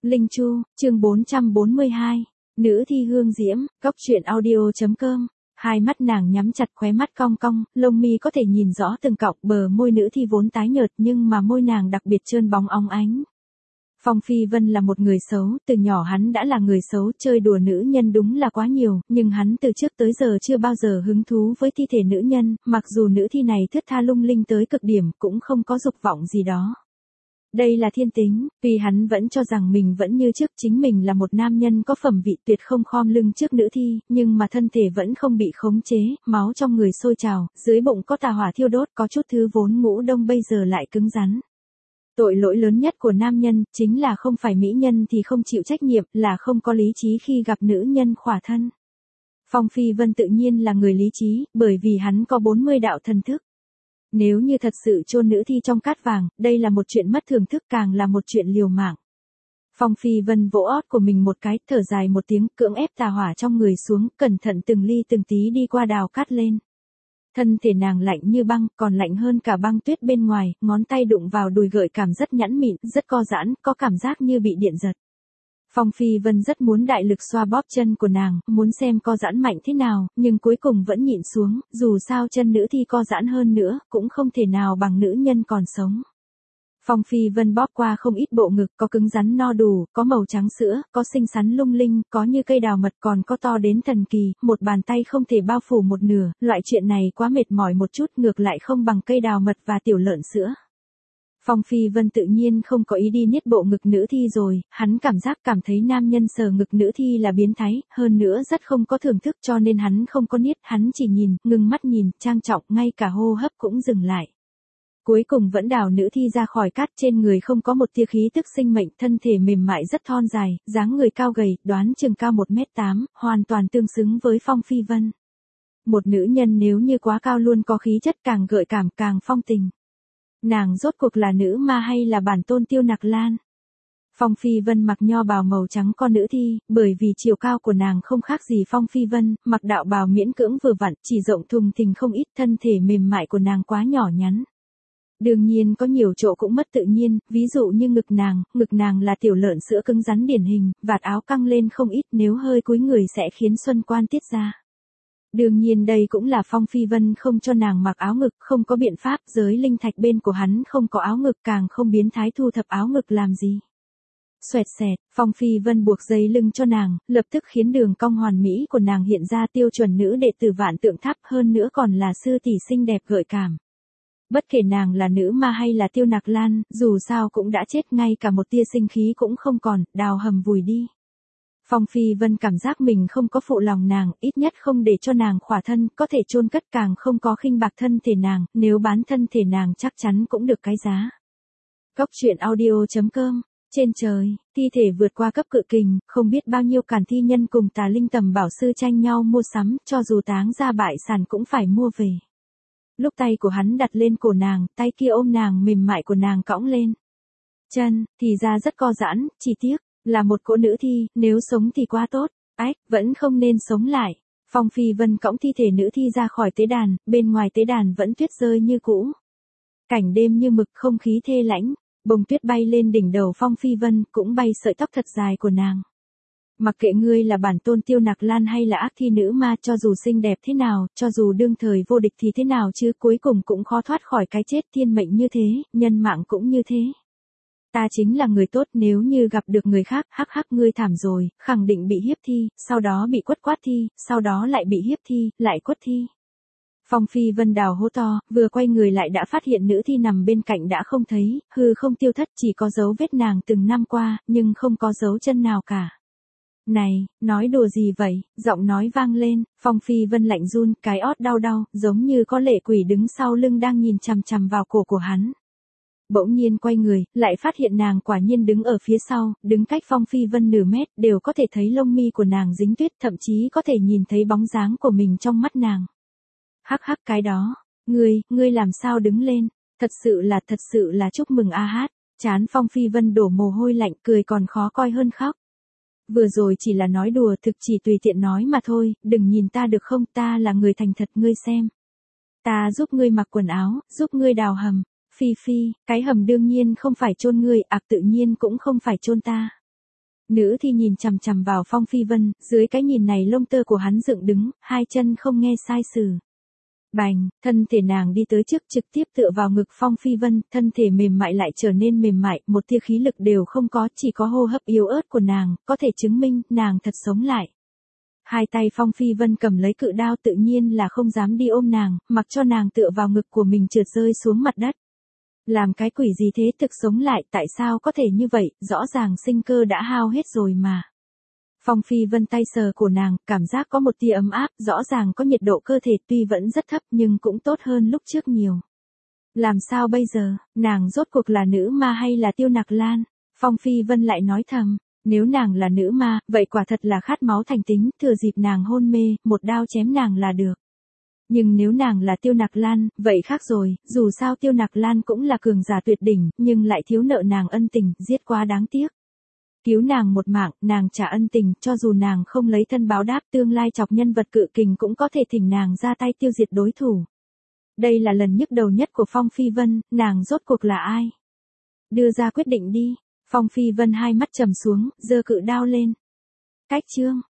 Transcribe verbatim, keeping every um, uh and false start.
Linh Chu, chương bốn trăm bốn mươi hai. Nữ thi hương diễm, cóc truyện audio.com. Hai mắt nàng nhắm chặt, khóe mắt cong cong, lông mi có thể nhìn rõ từng cọng, bờ môi nữ thi vốn tái nhợt nhưng mà môi nàng đặc biệt trơn bóng óng ánh. Phong Phi Vân là một người xấu, từ nhỏ hắn đã là người xấu, chơi đùa nữ nhân đúng là quá nhiều, nhưng hắn từ trước tới giờ chưa bao giờ hứng thú với thi thể nữ nhân, mặc dù nữ thi này thướt tha lung linh tới cực điểm, cũng không có dục vọng gì đó. Đây là thiên tính, vì hắn vẫn cho rằng mình vẫn như trước, chính mình là một nam nhân có phẩm vị, tuyệt không khom lưng trước nữ thi, nhưng mà thân thể vẫn không bị khống chế, máu trong người sôi trào, dưới bụng có tà hỏa thiêu đốt, có chút thứ vốn ngũ đông bây giờ lại cứng rắn. Tội lỗi lớn nhất của nam nhân, chính là không phải mỹ nhân thì không chịu trách nhiệm, là không có lý trí khi gặp nữ nhân khỏa thân. Phong Phi Vân tự nhiên là người lý trí, bởi vì hắn có bốn mươi đạo thần thức. Nếu như thật sự chôn nữ thi trong cát vàng, đây là một chuyện mất thưởng thức, càng là một chuyện liều mạng. Phong Phi Vân vỗ ót của mình một cái, thở dài một tiếng, cưỡng ép tà hỏa trong người xuống, cẩn thận từng ly từng tí đi qua đào cát lên. Thân thể nàng lạnh như băng, còn lạnh hơn cả băng tuyết bên ngoài, ngón tay đụng vào đùi gợi cảm rất nhẵn mịn, rất co giãn, có cảm giác như bị điện giật. Phong Phi Vân rất muốn đại lực xoa bóp chân của nàng, muốn xem co giãn mạnh thế nào, nhưng cuối cùng vẫn nhịn xuống, dù sao chân nữ thi co giãn hơn nữa, cũng không thể nào bằng nữ nhân còn sống. Phong Phi Vân bóp qua không ít bộ ngực, có cứng rắn no đủ, có màu trắng sữa, có xinh xắn lung linh, có như cây đào mật, còn có to đến thần kỳ, một bàn tay không thể bao phủ một nửa, loại chuyện này quá mệt mỏi một chút, ngược lại không bằng cây đào mật và tiểu lợn sữa. Phong Phi Vân tự nhiên không có ý đi niết bộ ngực nữ thi rồi, hắn cảm giác cảm thấy nam nhân sờ ngực nữ thi là biến thái, hơn nữa rất không có thưởng thức, cho nên hắn không có niết, hắn chỉ nhìn, ngừng mắt nhìn, trang trọng, ngay cả hô hấp cũng dừng lại. Cuối cùng vẫn đào nữ thi ra khỏi cát, trên người không có một tia khí tức sinh mệnh, thân thể mềm mại rất thon dài, dáng người cao gầy, đoán chừng cao một mét tám, hoàn toàn tương xứng với Phong Phi Vân. Một nữ nhân nếu như quá cao luôn có khí chất, càng gợi cảm, càng phong tình. Nàng rốt cuộc là nữ ma hay là bản tôn Tiêu Nặc Lan? Phong Phi Vân mặc nho bào màu trắng con nữ thi, bởi vì chiều cao của nàng không khác gì Phong Phi Vân, mặc đạo bào miễn cưỡng vừa vặn, chỉ rộng thùng thình không ít, thân thể mềm mại của nàng quá nhỏ nhắn. Đương nhiên có nhiều chỗ cũng mất tự nhiên, ví dụ như ngực nàng, ngực nàng là tiểu lợn sữa cứng rắn điển hình, vạt áo căng lên không ít, nếu hơi cúi người sẽ khiến xuân quan tiết ra. Đương nhiên đây cũng là Phong Phi Vân không cho nàng mặc áo ngực, không có biện pháp, giới linh thạch bên của hắn không có áo ngực, càng không biến thái thu thập áo ngực làm gì. Xoẹt xẹt, Phong Phi Vân buộc dây lưng cho nàng, lập tức khiến đường cong hoàn mỹ của nàng hiện ra tiêu chuẩn nữ đệ tử Vạn Tượng Tháp, hơn nữa còn là sư tỷ xinh đẹp gợi cảm. Bất kể nàng là nữ ma hay là Tiêu Nặc Lan, dù sao cũng đã chết, ngay cả một tia sinh khí cũng không còn, đào hầm vùi đi. Phong Phi Vân cảm giác mình không có phụ lòng nàng, ít nhất không để cho nàng khỏa thân, có thể chôn cất, càng không có khinh bạc thân thể nàng, nếu bán thân thể nàng chắc chắn cũng được cái giá. Cóc truyện audio.com. Trên trời, thi thể vượt qua cấp cự kình, không biết bao nhiêu càn thi nhân cùng tà linh tầm bảo sư tranh nhau mua sắm, cho dù táng ra bại sản cũng phải mua về. Lúc tay của hắn đặt lên cổ nàng, tay kia ôm nàng mềm mại của nàng cõng lên. Chân, thì ra rất co giãn, chỉ tiếc, là một cỗ nữ thi, nếu sống thì quá tốt, ách, vẫn không nên sống lại. Phong Phi Vân cõng thi thể nữ thi ra khỏi tế đàn, bên ngoài tế đàn vẫn tuyết rơi như cũ. Cảnh đêm như mực, không khí thê lãnh, bông tuyết bay lên đỉnh đầu Phong Phi Vân, cũng bay sợi tóc thật dài của nàng. Mặc kệ ngươi là bản tôn Tiêu Nặc Lan hay là ác thi nữ ma, cho dù xinh đẹp thế nào, cho dù đương thời vô địch thì thế nào chứ, cuối cùng cũng khó thoát khỏi cái chết, thiên mệnh như thế, nhân mạng cũng như thế. Ta chính là người tốt, nếu như gặp được người khác, hắc hắc ngươi thảm rồi, khẳng định bị hiếp thi, sau đó bị quất quát thi, sau đó lại bị hiếp thi, lại quất thi. Phong Phi Vân đào hố to, vừa quay người lại đã phát hiện nữ thi nằm bên cạnh đã không thấy, hư không tiêu thất, chỉ có dấu vết nàng từng năm qua, nhưng không có dấu chân nào cả. Này, nói đùa gì vậy, giọng nói vang lên, Phong Phi Vân lạnh run, cái ót đau đau, giống như có lệ quỷ đứng sau lưng đang nhìn chằm chằm vào cổ của hắn. Bỗng nhiên quay người, lại phát hiện nàng quả nhiên đứng ở phía sau, đứng cách Phong Phi Vân nửa mét, đều có thể thấy lông mi của nàng dính tuyết, thậm chí có thể nhìn thấy bóng dáng của mình trong mắt nàng. Hắc hắc cái đó, ngươi, ngươi làm sao đứng lên, thật sự là, thật sự là chúc mừng a hát, chán Phong Phi Vân đổ mồ hôi lạnh, cười còn khó coi hơn khóc. Vừa rồi chỉ là nói đùa, thực chỉ tùy tiện nói mà thôi, đừng nhìn ta được không, ta là người thành thật, ngươi xem. Ta giúp ngươi mặc quần áo, giúp ngươi đào hầm. Phi Phi, cái hầm đương nhiên không phải chôn ngươi, ạc tự nhiên cũng không phải chôn ta. Nữ thi nhìn chằm chằm vào Phong Phi Vân, dưới cái nhìn này lông tơ của hắn dựng đứng, hai chân không nghe sai sử. Bành, thân thể nàng đi tới trước trực tiếp tựa vào ngực Phong Phi Vân, thân thể mềm mại lại trở nên mềm mại, một tia khí lực đều không có, chỉ có hô hấp yếu ớt của nàng, có thể chứng minh nàng thật sống lại. Hai tay Phong Phi Vân cầm lấy cự đao tự nhiên là không dám đi ôm nàng, mặc cho nàng tựa vào ngực của mình trượt rơi xuống mặt đất. Làm cái quỷ gì thế, thực sống lại, tại sao có thể như vậy, rõ ràng sinh cơ đã hao hết rồi mà. Phong Phi Vân tay sờ cổ nàng, cảm giác có một tia ấm áp, rõ ràng có nhiệt độ cơ thể tuy vẫn rất thấp nhưng cũng tốt hơn lúc trước nhiều. Làm sao bây giờ, nàng rốt cuộc là nữ ma hay là Tiêu Nặc Lan? Phong Phi Vân lại nói thầm, nếu nàng là nữ ma, vậy quả thật là khát máu thành tính, thừa dịp nàng hôn mê, một đao chém nàng là được. Nhưng nếu nàng là Tiêu Nặc Lan, vậy khác rồi, dù sao Tiêu Nặc Lan cũng là cường giả tuyệt đỉnh, nhưng lại thiếu nợ nàng ân tình, giết quá đáng tiếc. Cứu nàng một mạng, nàng trả ân tình, cho dù nàng không lấy thân báo đáp, tương lai chọc nhân vật cự kình cũng có thể thỉnh nàng ra tay tiêu diệt đối thủ. Đây là lần nhức đầu nhất của Phong Phi Vân, nàng rốt cuộc là ai? Đưa ra quyết định đi. Phong Phi Vân hai mắt trầm xuống, giơ cự đao lên. Cách chương.